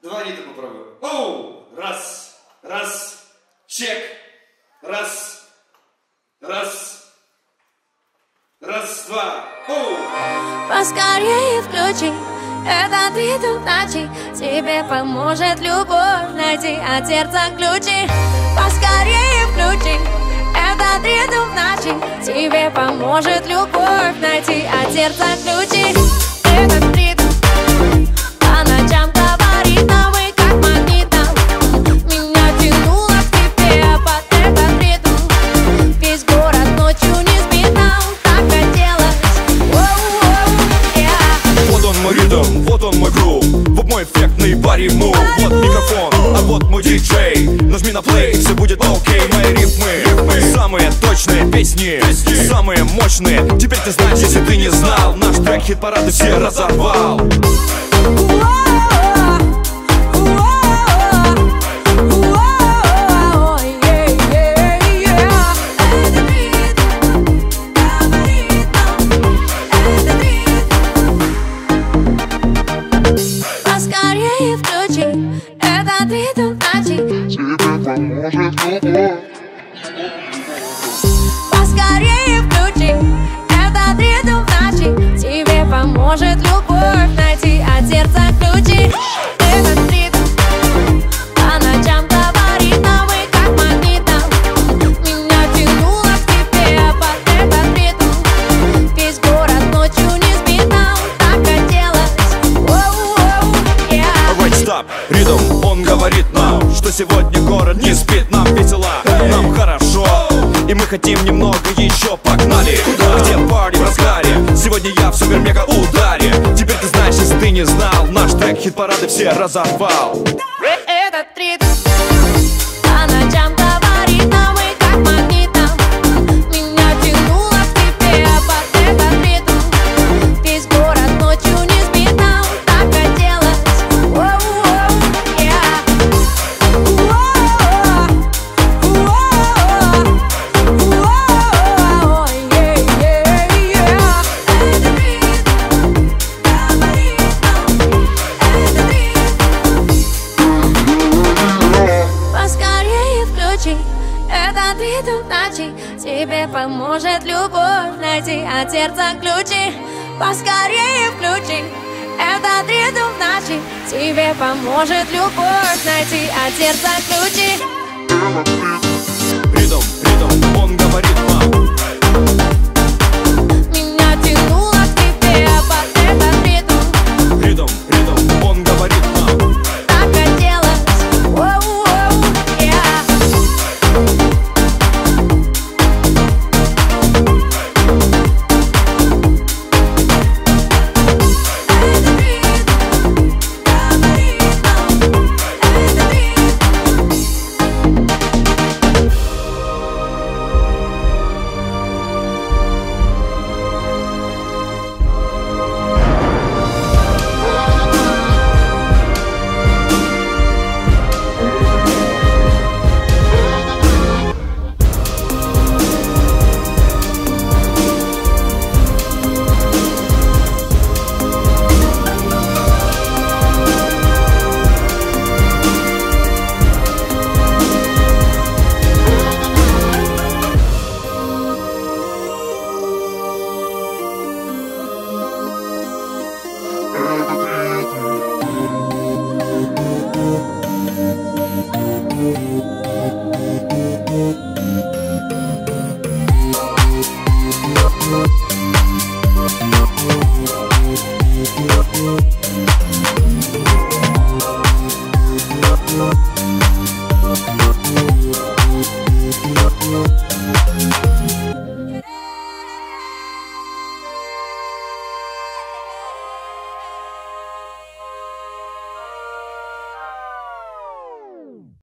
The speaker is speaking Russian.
Два ритма попробуем. Оу! Раз, раз, чек. Раз, раз, раз, два. Оу! Поскорее включи этот ритм ночи. Тебе поможет любовь найти от сердца ключи. Поскорее включи этот ритм ночи. Тебе поможет любовь найти от сердца ключи. Этот ритм по ночам говорит нам и как магнитом. Меня тянуло к тебе под этот ритм. Весь город ночью не спит, нам так хотелось. Вот он мой ритм, вот он мой грув, вот мой эффектный пари-мув. Вот микрофон, а вот мой диджей. Нажми на плей, все будет окей. Мои рифмы, самые точные песни, самые мощные. Теперь ты знаешь, если ты не знал, наш трек хит-парады все разорвал. Поскорее включи этот ритм ночи. Тебе поможет любовь. Поскорее включи этот ритм ночи. Тебе поможет любовь найти от сердца ключи. Этот ритм по ночам говорит нам и как магнитом. Меня тянуло к тебе под этот ритм. Весь город ночью не спит, нам так хотелось. Alright, stop, ритм, он говорит нам, что сегодня город не спит. Нам весело, нам хорошо, и мы хотим немного еще. Погнали! Где парти в разгаре? Сегодня я в супер-мега ударе. Теперь ты знаешь, если ты не знал, наш трек хит-парады все разорвал. Этот ритм по ночам говорит нам и как магнитом. Меня тянуло к тебе под этот ритм. Весь город ночью не спит, нам так хотелось. Поскорее включи этот ритм ночи. Тебе поможет любовь найти от сердца ключи. Поскорее включи этот ритм ночи. Тебе поможет любовь найти от сердца ключи. Ритм, он говорит вам.